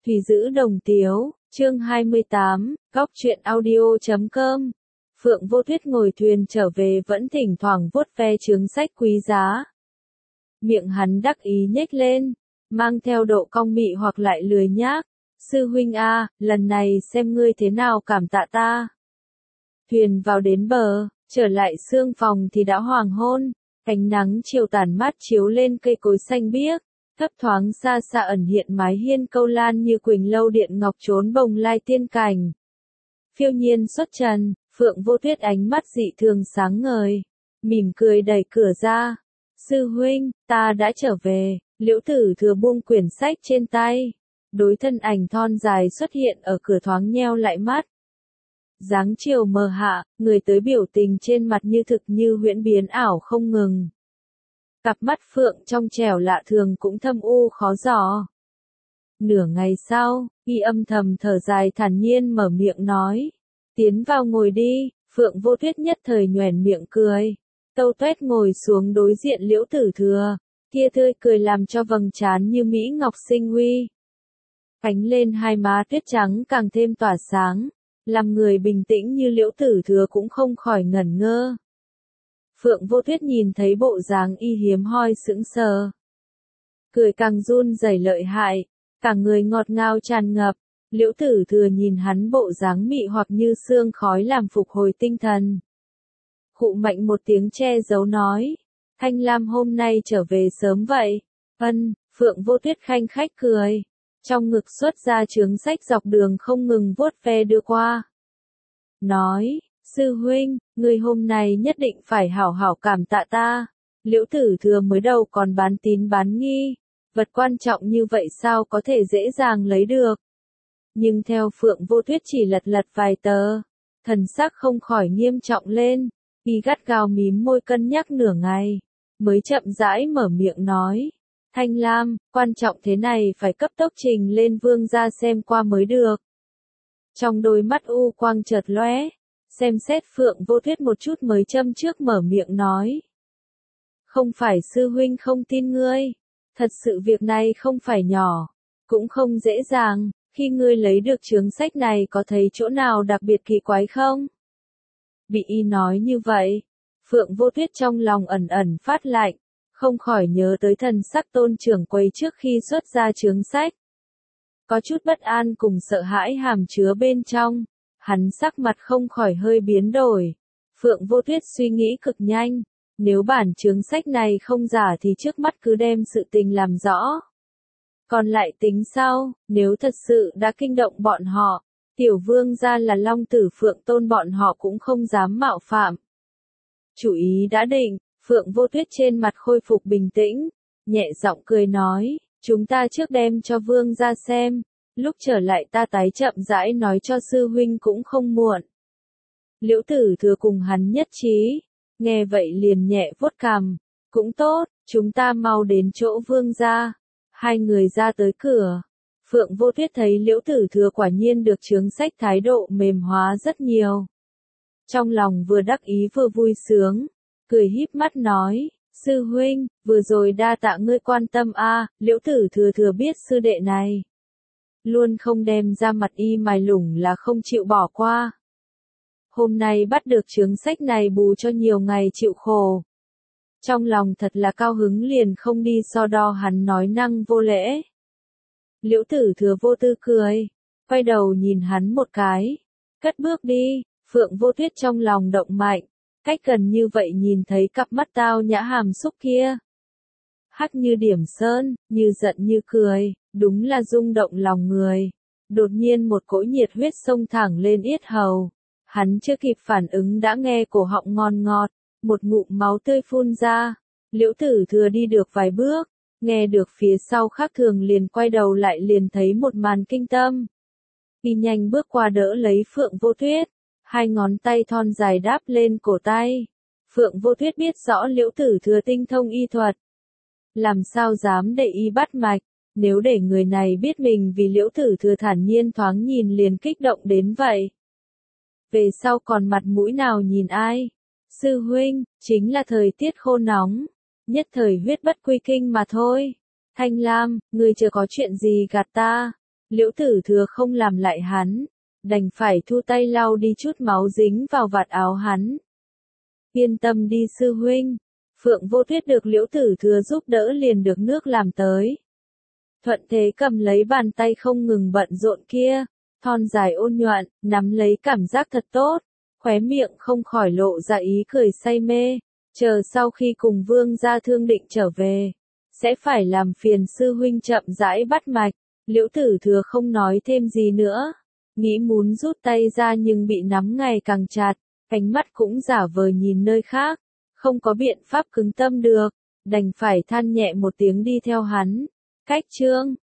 Thủy giữ đồng tiếu, chương 28, góc truyện audio.com. Phượng Vô Tuyết ngồi thuyền trở về vẫn thỉnh thoảng vuốt ve chướng sách quý giá. Miệng hắn đắc ý nhếch lên, mang theo độ cong mị hoặc lại lười nhác. Sư huynh a, lần này xem ngươi thế nào cảm tạ ta. Thuyền vào đến bờ, trở lại xương phòng thì đã hoàng hôn, ánh nắng chiều tàn mát chiếu lên cây cối xanh biếc. Thấp thoáng xa xa ẩn hiện mái hiên câu lan như quỳnh lâu điện ngọc trốn bồng lai tiên cảnh. Phiêu nhiên xuất trần, Phượng Vô Tuyết ánh mắt dị thường sáng ngời, mỉm cười đẩy cửa ra. Sư huynh, ta đã trở về. Liễu Tử Thừa buông quyển sách trên tay, đối thân ảnh thon dài xuất hiện ở cửa thoáng nheo lại mắt. Dáng chiều mờ hạ, người tới biểu tình trên mặt như thực như huyễn biến ảo không ngừng. Cặp mắt Phượng trong trẻo lạ thường cũng thâm u khó dò. Nửa ngày sau, y âm thầm thở dài thản nhiên mở miệng nói. Tiến vào ngồi đi. Phượng Vô Tuyết nhất thời nhoẻn miệng cười. Tâu tuét ngồi xuống đối diện Liễu Tử Thừa. Kia tươi cười làm cho vầng trán như mỹ ngọc sinh huy. Cánh lên hai má tuyết trắng càng thêm tỏa sáng. Làm người bình tĩnh như Liễu Tử Thừa cũng không khỏi ngẩn ngơ. Phượng Vô Tuyết nhìn thấy bộ dáng y hiếm hoi sững sờ. Cười càng run rẩy lợi hại, cả người ngọt ngào tràn ngập. Liễu Tử Thừa nhìn hắn bộ dáng mị hoặc như sương khói làm phục hồi tinh thần. Khụ mạnh một tiếng che giấu nói. Thanh Lam hôm nay trở về sớm vậy. Phượng Vô Tuyết khanh khách cười. Trong ngực xuất ra chướng sách dọc đường không ngừng vuốt ve đưa qua. Nói. Sư huynh, người hôm nay nhất định phải hảo hảo cảm tạ ta. Liễu Tử Thừa mới đầu còn bán tín bán nghi. Vật quan trọng như vậy sao có thể dễ dàng lấy được. Nhưng theo Phượng Vô Tuyết chỉ lật lật vài tờ, thần sắc không khỏi nghiêm trọng lên. Y gắt gao mím môi cân nhắc nửa ngày, mới chậm rãi mở miệng nói. Thanh Lam, quan trọng thế này phải cấp tốc trình lên vương gia xem qua mới được. Trong đôi mắt u quang chợt lóe. Xem xét Phượng Vô Tuyết một chút mới châm trước mở miệng nói. Không phải sư huynh không tin ngươi. Thật sự việc này không phải nhỏ. Cũng không dễ dàng. Khi ngươi lấy được chướng sách này có thấy chỗ nào đặc biệt kỳ quái không? Bị y nói như vậy. Phượng Vô Tuyết trong lòng ẩn ẩn phát lạnh. Không khỏi nhớ tới thần sắc Tôn trưởng quầy trước khi xuất ra chướng sách. Có chút bất an cùng sợ hãi hàm chứa bên trong. Hắn sắc mặt không khỏi hơi biến đổi. Phượng Vô Tuyết suy nghĩ cực nhanh. Nếu bản chướng sách này không giả thì trước mắt cứ đem sự tình làm rõ. Còn lại tính sau, nếu thật sự đã kinh động bọn họ, tiểu vương gia là Long Tử Phượng Tôn bọn họ cũng không dám mạo phạm. Chủ ý đã định, Phượng Vô Tuyết trên mặt khôi phục bình tĩnh, nhẹ giọng cười nói, chúng ta trước đem cho vương gia xem. Lúc trở lại ta tái chậm rãi nói cho sư huynh cũng không muộn. Liễu Tử Thừa cùng hắn nhất trí. Nghe vậy liền nhẹ vuốt cằm. Cũng tốt, chúng ta mau đến chỗ vương gia. Hai người ra tới cửa. Phượng Vô Tuyết thấy Liễu Tử Thừa quả nhiên được chướng sách thái độ mềm hóa rất nhiều. Trong lòng vừa đắc ý vừa vui sướng. Cười híp mắt nói. Sư huynh, vừa rồi đa tạ ngươi quan tâm a. Liễu Tử Thừa biết sư đệ này luôn không đem ra mặt y mài lủng là không chịu bỏ qua. Hôm nay bắt được chướng sách này bù cho nhiều ngày chịu khổ. Trong lòng thật là cao hứng liền không đi so đo hắn nói năng vô lễ. Liễu Tử Thừa vô tư cười, quay đầu nhìn hắn một cái, cất bước đi. Phượng Vô Tuyết trong lòng động mạnh, cách gần như vậy nhìn thấy cặp mắt tao nhã hàm xúc kia. Hắc như điểm sơn, như giận như cười, đúng là rung động lòng người. Đột nhiên một cỗ nhiệt huyết xông thẳng lên yết hầu. Hắn chưa kịp phản ứng đã nghe cổ họng ngon ngọt, một ngụm máu tươi phun ra. Liễu Tử Thừa đi được vài bước, nghe được phía sau khác thường liền quay đầu lại liền thấy một màn kinh tâm. Y nhanh bước qua đỡ lấy Phượng Vô Tuyết, hai ngón tay thon dài đáp lên cổ tay. Phượng Vô Tuyết biết rõ Liễu Tử Thừa tinh thông y thuật. Làm sao dám để y bắt mạch, nếu để người này biết mình vì Liễu Tử Thừa thản nhiên thoáng nhìn liền kích động đến vậy. Về sau còn mặt mũi nào nhìn ai? Sư huynh, chính là thời tiết khô nóng, nhất thời huyết bất quy kinh mà thôi. Thanh Lam, ngươi chưa có chuyện gì gạt ta. Liễu Tử Thừa không làm lại hắn, đành phải thu tay lau đi chút máu dính vào vạt áo hắn. Yên tâm đi sư huynh, Phượng Vô Tuyết được Liễu Tử Thừa giúp đỡ liền được nước làm tới. Thuận thế cầm lấy bàn tay không ngừng bận rộn kia, thon dài ôn nhuận, nắm lấy cảm giác thật tốt, khóe miệng không khỏi lộ ra ý cười say mê, chờ sau khi cùng Vương gia thương định trở về, sẽ phải làm phiền sư huynh chậm rãi bắt mạch. Liễu Tử Thừa không nói thêm gì nữa, nghĩ muốn rút tay ra nhưng bị nắm ngày càng chặt, ánh mắt cũng giả vờ nhìn nơi khác, không có biện pháp cứng tâm được, đành phải than nhẹ một tiếng đi theo hắn. Cách chương